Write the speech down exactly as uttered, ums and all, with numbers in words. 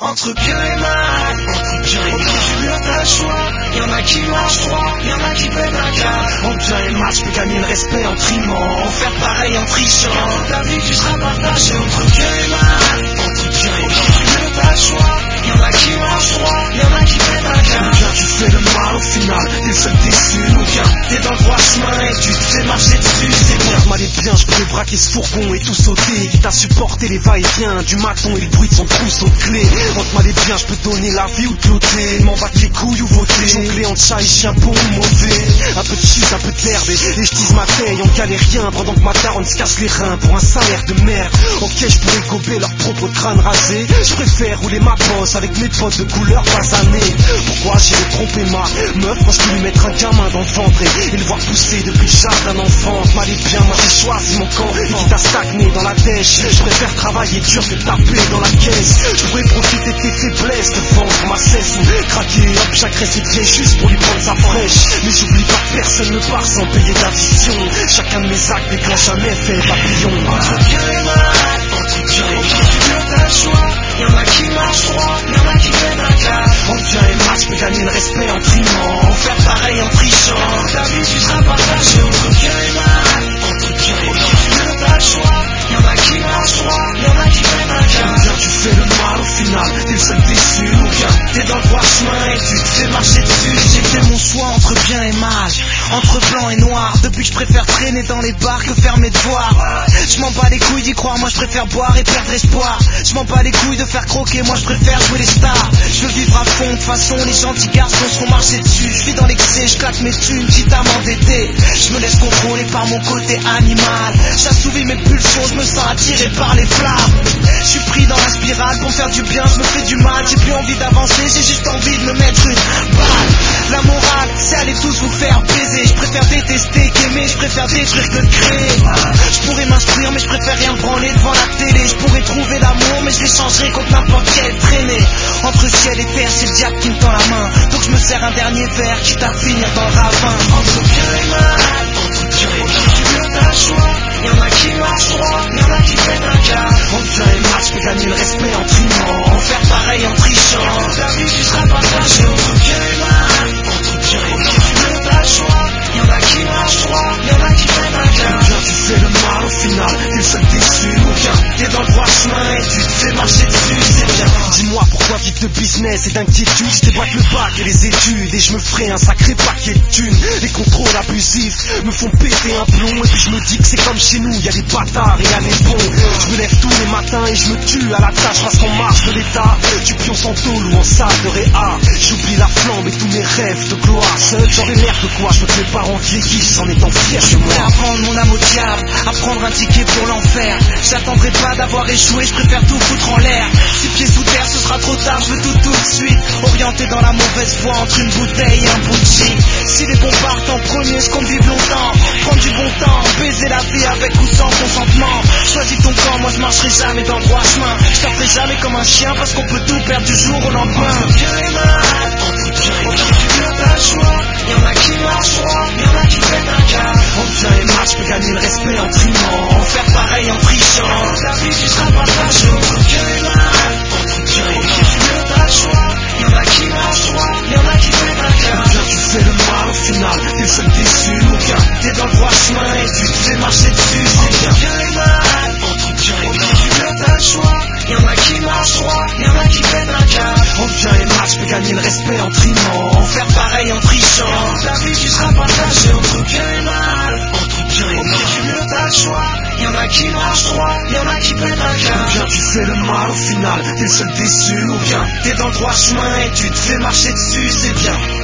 Entre bien et mal, entre bien et mal, tu veux t'as le choix. Y'en a qui marchent droit, y'en a qui pètent un câble. Entre bien et mal, je peux gagner le respect en trimant, faire pareil en trichant. Dans ta vie tu seras partagé entre bien et mal, entre bien et mal, tu veux t'as le choix. Y'en a qui marchent droit, y'en a qui pètent un câble. Ou bien tu fais le mal au final, t'es le seul déçu. Ou bien t'es dans le droit chemin et tu te fais marcher dessus. C'est bien, mal et bien, je pourrais braquer ce fourgon et tout sauter. Quitte à supporter les va-et-vient du maton et le bruit de son trousseau de clés. Entre mal et bien, je peux donner la vie ou te l'ôter. M'en battre les couilles ou voter. Jongler entre chat et chien bon ou mauvais. Un peu de shit, un peu d'herbe et, et je tise ma taille en galérien. Pendant que ma daronne se casse les reins pour un salaire de merde. Ok, je pourrais gober leur propre crâne rasé. Je préfère rouler ma bosse avec mes potes de couleur basanée. Pourquoi j'irais tromper ma meuf quand je peux lui mettre un gamin dans le ventre et, et le voir pousser depuis le jardin d'enfant. Mal et bien, moi j'ai choisi mon camp. Et quitte à stagner dans la dèche, je préfère travailler dur que taper dans la caisse. Je pourrais profiter de tes faiblesses, de vendre ma cesse ou craquer, hop, j'agresse une vieille juste pour lui prendre sa fraîche. Mais j'oublie pas que personne ne part sans payer d'addition. Chacun de mes actes déclenche un effet papillon. Entre bien et mal, entre bien et mal, tu veux t'as le choix. Y'en a qui marchent droit, y'en a qui pètent un câble. Entre bien et mal, je peux gagner le respect en trimant, faire pareil en trichant. Dans ta vie tu seras partagé entre bien et mal, entre bien et mal, tu veux t'as le choix. Y'en a qui marchent droit, y'en a qui pètent un câble. Ou bien tu fais le mal au final, t'es le seul déçu. Ou bien t'es dans le droit chemin et tu te fais marcher dessus. J'ai fait mon choix entre bien et mal, entre blanc et noir. Depuis que je préfère traîner dans les bars que faire mes devoirs. Je m'en bats les couilles d'y croire, moi je préfère boire et perdre espoir. Je m'en bats les couilles de faire croquer, moi je préfère jouer les stars. Je veux vivre à fond, de façon les gentils garçons seront marchés dessus. Je vis dans l'excès, je claque mes thunes, quitte à m'endetter. Je me laisse contrôler par mon côté animal. J'assouvis mes pulsions, je me sens attiré par les flammes. Je suis pris dans la spirale, pour faire du bien, je me fais du mal. J'ai plus envie d'avancer, j'ai juste envie de me mettre une balle. La morale, c'est aller tous vous faire baiser. Je préfère détester qu'aimer, je préfère détruire que de créer. Je pourrais m'instruire, mais je préfère rien branler devant la télé. Je pourrais trouver l'amour, mais je l'échangerai contre n'importe quelle traînée. Entre ciel et terre, c'est le diable qui me tend la main. Donc je me sers un dernier verre, quitte à finir dans le ravin. Entre bien et mal, entre bien et mal, tu veux t'as le choix. Y'en a qui marchent droit, y'en a qui pètent un câble. Entre bien et mal, je peux gagner le respect en trimant, faire pareil en trichant. Dans ta vie tu seras partagé entre bien et mal, entre bien et mal, tu veux t'as le choix. Y'en a qui marchent droit, y'en a qui pètent un câble. Ou bien tu fais le mal au final, t'es le seul déçu. Ou bien t'es dans le droit chemin et tu te fais marcher dessus. C'est bien. Dis-moi pourquoi vivre de business et d'inquiétude. Je déboîte le bac et les études et je me ferai un sacré paquet de thunes. Les contrôles abusifs me font péter un plomb. Et puis je me dis que c'est comme chez nous, y'a des bâtards et y'a les bons. Je me lève tous les matins et je me tue à la tâche parce qu'on marche de l'état. Tu pionces en tôle ou en salle de réa. J'oublie la flamme et tous mes rêves de gloire. Seul j'aurais l'air de quoi, je veux que mes parents vieillissent en étant fiers de moi. À vendre mon âme au diable, à prendre un ticket pour l'enfer. J'attendrai pas d'avoir échoué, je préfère tout foutre en l'air. Six pieds sous terre, ce sera trop tard, je veux tout tout de suite. Orienté dans la mauvaise voie entre une bouteille et un bout de shit. Si les bons partent en premier, je compte vivre longtemps. Prendre du bon temps, baiser la vie avec ou sans consentement. Choisis ton camp, moi je marcherai jamais dans le droit chemin. Je sortirai jamais comme un chien parce qu'on peut tout perdre du jour au lendemain. Entre bien et mal, entre bien et mal, tu veux t'as le choix. Y'en a qui marchent droit, y'en a qui pètent un câble. Entre bien et mal, je peux gagner le respect en trimant, faire pareil en trichant. Dans ta vie tu seras partagé entre bien et mal, entre bien et mal, tu veux t'as le choix. Y'en a qui marchent droit, y'en a qui pètent un câble. Ou bien tu fais le mal au final, t'es le seul déçu. Ou bien t'es dans le droit chemin et tu te fais marcher dessus. C'est bien. Entre bien et mal, entre bien et mal, tu veux t'as le choix. Y'en a qui marchent droit, y'en a qui pètent un câble. Entre bien et mal, je peux gagner le respect en trimant, faire pareil en trichant. Dans ta vie tu seras partagé entre bien et mal, entre bien et mal, tu veux t'as le choix. Y'en a qui marchent droit, y'en a qui pètent un câble. Ou bien tu fais le mal au final, t'es le seul déçu. Ou bien t'es dans le droit chemin et tu te fais marcher dessus, c'est bien.